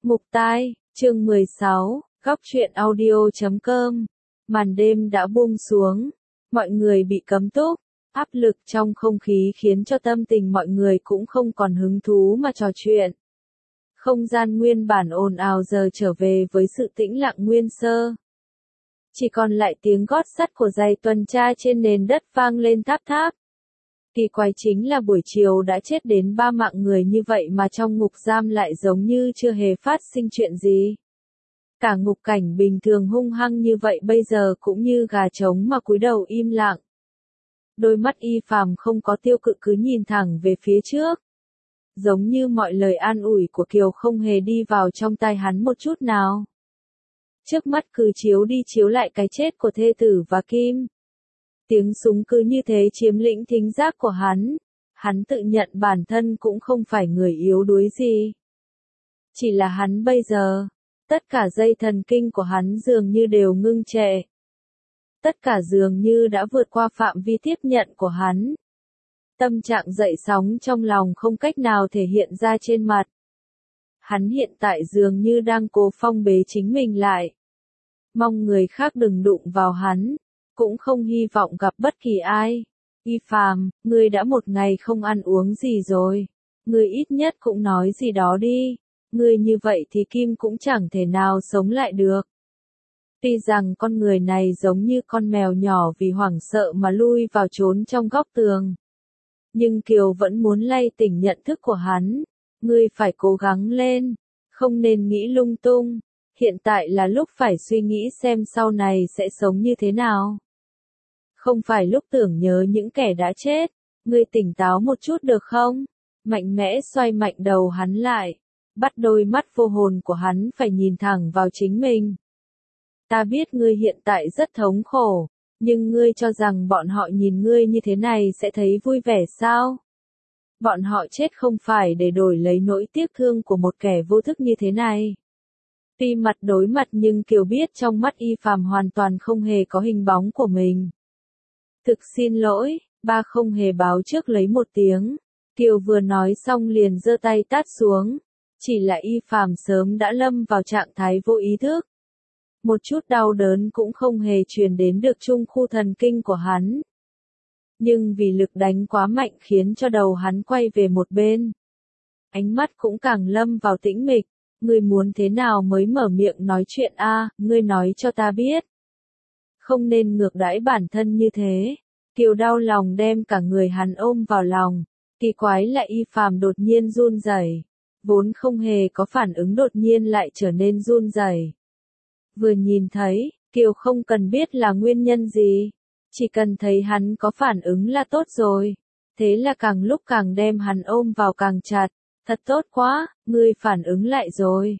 Mục tai, chương 16, góc truyện audio.com. Màn đêm đã buông xuống, mọi người bị cấm túc, áp lực trong không khí khiến cho tâm tình mọi người cũng không còn hứng thú mà trò chuyện. Không gian nguyên bản ồn ào giờ trở về với sự tĩnh lặng nguyên sơ. Chỉ còn lại tiếng gót sắt của giày tuần tra trên nền đất vang lên tháp tháp. Kỳ quái chính là buổi chiều đã chết đến 3 mạng người như vậy mà trong ngục giam lại giống như chưa hề phát sinh chuyện gì. Cả ngục cảnh bình thường hung hăng như vậy bây giờ cũng như gà trống mà cúi đầu im lặng. Đôi mắt Y Phàm không có tiêu cự cứ nhìn thẳng về phía trước. Giống như mọi lời an ủi của Kiều không hề đi vào trong tai hắn một chút nào. Trước mắt cứ chiếu đi chiếu lại cái chết của thê tử và Kim. Tiếng súng cứ như thế chiếm lĩnh thính giác của hắn. Hắn tự nhận bản thân cũng không phải người yếu đuối gì. Chỉ là hắn bây giờ, tất cả dây thần kinh của hắn dường như đều ngưng trệ. Tất cả dường như đã vượt qua phạm vi tiếp nhận của hắn. Tâm trạng dậy sóng trong lòng không cách nào thể hiện ra trên mặt. Hắn hiện tại dường như đang cố phong bế chính mình lại. Mong người khác đừng đụng vào hắn. Cũng không hy vọng gặp bất kỳ ai. Y Phàm, ngươi đã một ngày không ăn uống gì rồi. Ngươi ít nhất cũng nói gì đó đi. Ngươi như vậy thì Kim cũng chẳng thể nào sống lại được. Tuy rằng con người này giống như con mèo nhỏ vì hoảng sợ mà lui vào trốn trong góc tường. Nhưng Kiều vẫn muốn lay tỉnh nhận thức của hắn. Ngươi phải cố gắng lên. Không nên nghĩ lung tung. Hiện tại là lúc phải suy nghĩ xem sau này sẽ sống như thế nào. Không phải lúc tưởng nhớ những kẻ đã chết. Ngươi tỉnh táo một chút được không? Mạnh mẽ xoay mạnh đầu hắn lại. Bắt đôi mắt vô hồn của hắn phải nhìn thẳng vào chính mình. Ta biết ngươi hiện tại rất thống khổ. Nhưng ngươi cho rằng bọn họ nhìn ngươi như thế này sẽ thấy vui vẻ sao? Bọn họ chết không phải để đổi lấy nỗi tiếc thương của một kẻ vô thức như thế này. Tuy mặt đối mặt nhưng Kiều biết trong mắt Y Phàm hoàn toàn không hề có hình bóng của mình. Thực xin lỗi, ba không hề báo trước lấy một tiếng. Kiều vừa nói xong liền giơ tay tát xuống. Chỉ là Y Phàm sớm đã lâm vào trạng thái vô ý thức. Một chút đau đớn cũng không hề truyền đến được trung khu thần kinh của hắn. Nhưng vì lực đánh quá mạnh khiến cho đầu hắn quay về một bên. Ánh mắt cũng càng lâm vào tĩnh mịch. Ngươi muốn thế nào mới mở miệng nói chuyện a? Ngươi nói cho ta biết. Không nên ngược đãi bản thân như thế. Kiều đau lòng đem cả người hắn ôm vào lòng. Kỳ quái là Y Phàm đột nhiên run rẩy. Vốn không hề có phản ứng đột nhiên lại trở nên run rẩy. Vừa nhìn thấy, Kiều không cần biết là nguyên nhân gì. Chỉ cần thấy hắn có phản ứng là tốt rồi. Thế là càng lúc càng đem hắn ôm vào càng chặt. Thật tốt quá, ngươi phản ứng lại rồi.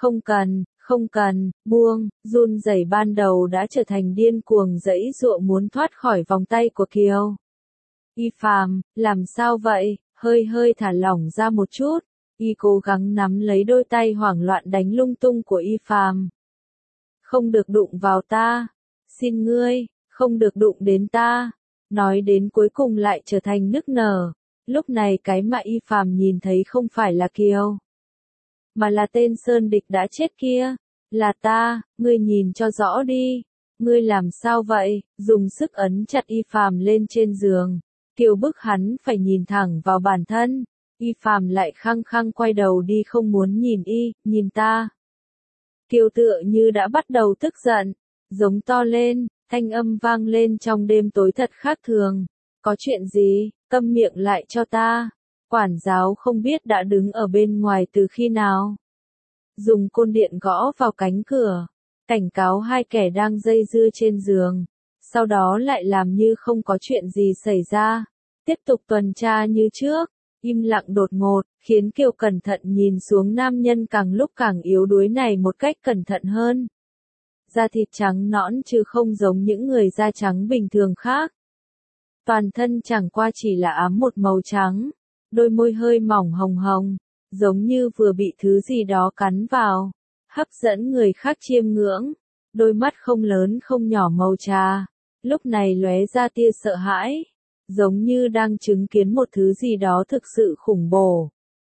Không cần, buông, run rẩy ban đầu đã trở thành điên cuồng giãy giụa muốn thoát khỏi vòng tay của Kiều. Y Phàm, làm sao vậy, hơi thả lỏng ra một chút. Y cố gắng nắm lấy đôi tay hoảng loạn đánh lung tung của Y Phàm. Không được đụng vào ta. Xin ngươi, không được đụng đến ta. Nói đến cuối cùng lại trở thành nức nở. Lúc này cái mà Y Phàm nhìn thấy không phải là Kiều. Mà là tên Sơn Địch đã chết kia. Là ta, ngươi nhìn cho rõ đi. Ngươi làm sao vậy? Dùng sức ấn chặt Y Phàm lên trên giường. Kiều bức hắn phải nhìn thẳng vào bản thân. Y Phàm lại khăng khăng quay đầu đi không muốn nhìn Y, nhìn ta. Kiều tựa như đã bắt đầu tức giận. Giống to lên, thanh âm vang lên trong đêm tối thật khác thường. Có chuyện gì? Câm miệng lại cho ta. Quản giáo không biết đã đứng ở bên ngoài từ khi nào. Dùng côn điện gõ vào cánh cửa. Cảnh cáo hai kẻ đang dây dưa trên giường. Sau đó lại làm như không có chuyện gì xảy ra. Tiếp tục tuần tra như trước. Im lặng đột ngột, khiến Kiều cẩn thận nhìn xuống nam nhân càng lúc càng yếu đuối này một cách cẩn thận hơn. Da thịt trắng nõn chứ không giống những người da trắng bình thường khác. Toàn thân chẳng qua chỉ là ám một màu trắng. Đôi môi hơi mỏng hồng hồng, giống như vừa bị thứ gì đó cắn vào. Hấp dẫn người khác chiêm ngưỡng. Đôi mắt không lớn không nhỏ màu trà. Lúc này lóe ra tia sợ hãi. Giống như đang chứng kiến một thứ gì đó thực sự khủng bố.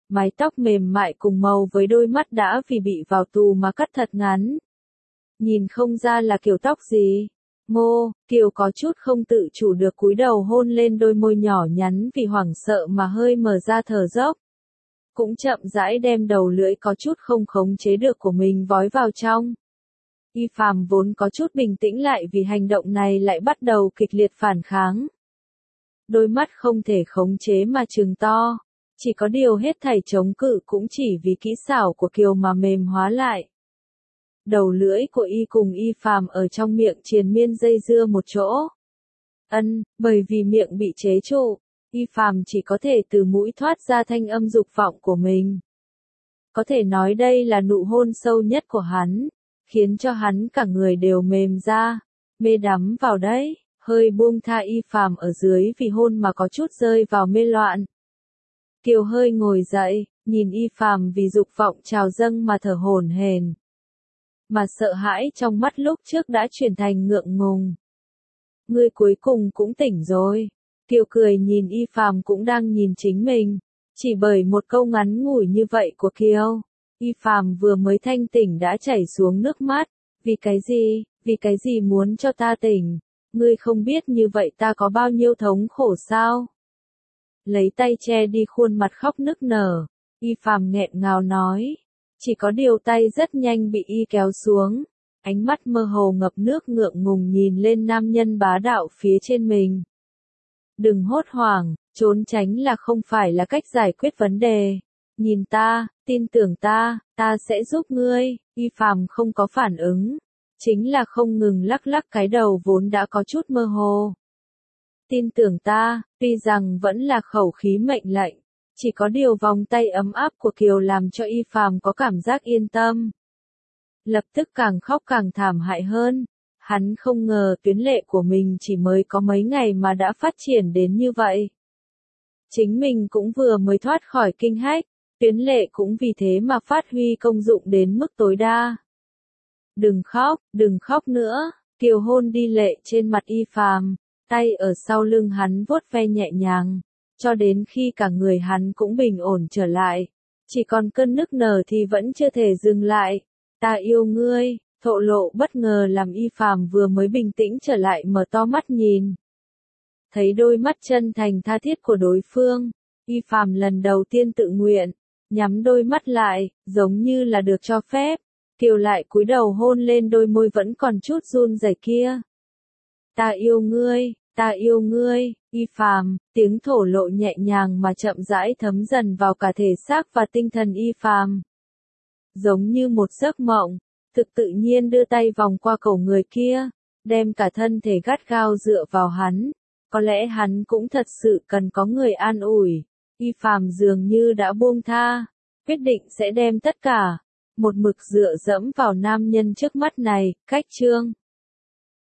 Mái tóc mềm mại cùng màu với đôi mắt đã vì bị vào tù mà cắt thật ngắn. Nhìn không ra là kiểu tóc gì. Ngô, Kiều có chút không tự chủ được cúi đầu hôn lên đôi môi nhỏ nhắn vì hoảng sợ mà hơi mở ra thở dốc. Cũng chậm rãi đem đầu lưỡi có chút không khống chế được của mình vói vào trong. Y Phàm vốn có chút bình tĩnh lại vì hành động này lại bắt đầu kịch liệt phản kháng. Đôi mắt không thể khống chế mà trừng to. Chỉ có điều hết thảy chống cự cũng chỉ vì kỹ xảo của Kiều mà mềm hóa lại. Đầu lưỡi của Y cùng Y Phàm ở trong miệng triền miên dây dưa một chỗ. Bởi vì miệng bị chế trụ, Y Phàm chỉ có thể từ mũi thoát ra thanh âm dục vọng của mình. Có thể nói đây là nụ hôn sâu nhất của hắn, khiến cho hắn cả người đều mềm ra, mê đắm vào đấy, hơi buông tha Y Phàm ở dưới vì hôn mà có chút rơi vào mê loạn. Kiều hơi ngồi dậy, nhìn Y Phàm vì dục vọng trào dâng mà thở hổn hển. Mà sợ hãi trong mắt lúc trước đã chuyển thành ngượng ngùng. Ngươi cuối cùng cũng tỉnh rồi. Kiều cười nhìn Y Phàm cũng đang nhìn chính mình. Chỉ bởi một câu ngắn ngủi như vậy của Kiều, Y Phàm vừa mới thanh tỉnh đã chảy xuống nước mắt. Vì cái gì muốn cho ta tỉnh? Ngươi không biết như vậy ta có bao nhiêu thống khổ sao? Lấy tay che đi khuôn mặt khóc nức nở, Y Phàm nghẹn ngào nói. Chỉ có điều tay rất nhanh bị Y kéo xuống. Ánh mắt mơ hồ ngập nước ngượng ngùng nhìn lên nam nhân bá đạo phía trên mình. Đừng hốt hoảng, trốn tránh là không phải là cách giải quyết vấn đề. Nhìn ta, tin tưởng ta sẽ giúp ngươi. Y Phàm không có phản ứng. Chính là không ngừng lắc lắc cái đầu vốn đã có chút mơ hồ. Tin tưởng ta, tuy rằng vẫn là khẩu khí mệnh lệnh. Chỉ có điều vòng tay ấm áp của Kiều làm cho Y Phàm có cảm giác yên tâm. Lập tức càng khóc càng thảm hại hơn. Hắn không ngờ tuyến lệ của mình chỉ mới có mấy ngày mà đã phát triển đến như vậy. Chính mình cũng vừa mới thoát khỏi kinh hách, tuyến lệ cũng vì thế mà phát huy công dụng đến mức tối đa. Đừng khóc nữa, Kiều hôn đi lệ trên mặt Y Phàm, tay ở sau lưng hắn vuốt ve nhẹ nhàng, cho đến khi cả người hắn cũng bình ổn trở lại. Chỉ còn cơn nức nở thì vẫn chưa thể dừng lại. Ta yêu ngươi, thổ lộ bất ngờ làm Y Phàm vừa mới bình tĩnh trở lại mở to mắt nhìn. Thấy đôi mắt chân thành tha thiết của đối phương, Y Phàm lần đầu tiên tự nguyện, nhắm đôi mắt lại, giống như là được cho phép. Kiều lại cúi đầu hôn lên đôi môi vẫn còn chút run rẩy kia. Ta yêu ngươi, Y Phàm, tiếng thổ lộ nhẹ nhàng mà chậm rãi thấm dần vào cả thể xác và tinh thần Y Phàm. Giống như một giấc mộng, thực tự nhiên đưa tay vòng qua cổ người kia, đem cả thân thể gắt gao dựa vào hắn. Có lẽ hắn cũng thật sự cần có người an ủi. Y Phàm dường như đã buông tha, quyết định sẽ đem tất cả, một mực dựa dẫm vào nam nhân trước mắt này. Cách chương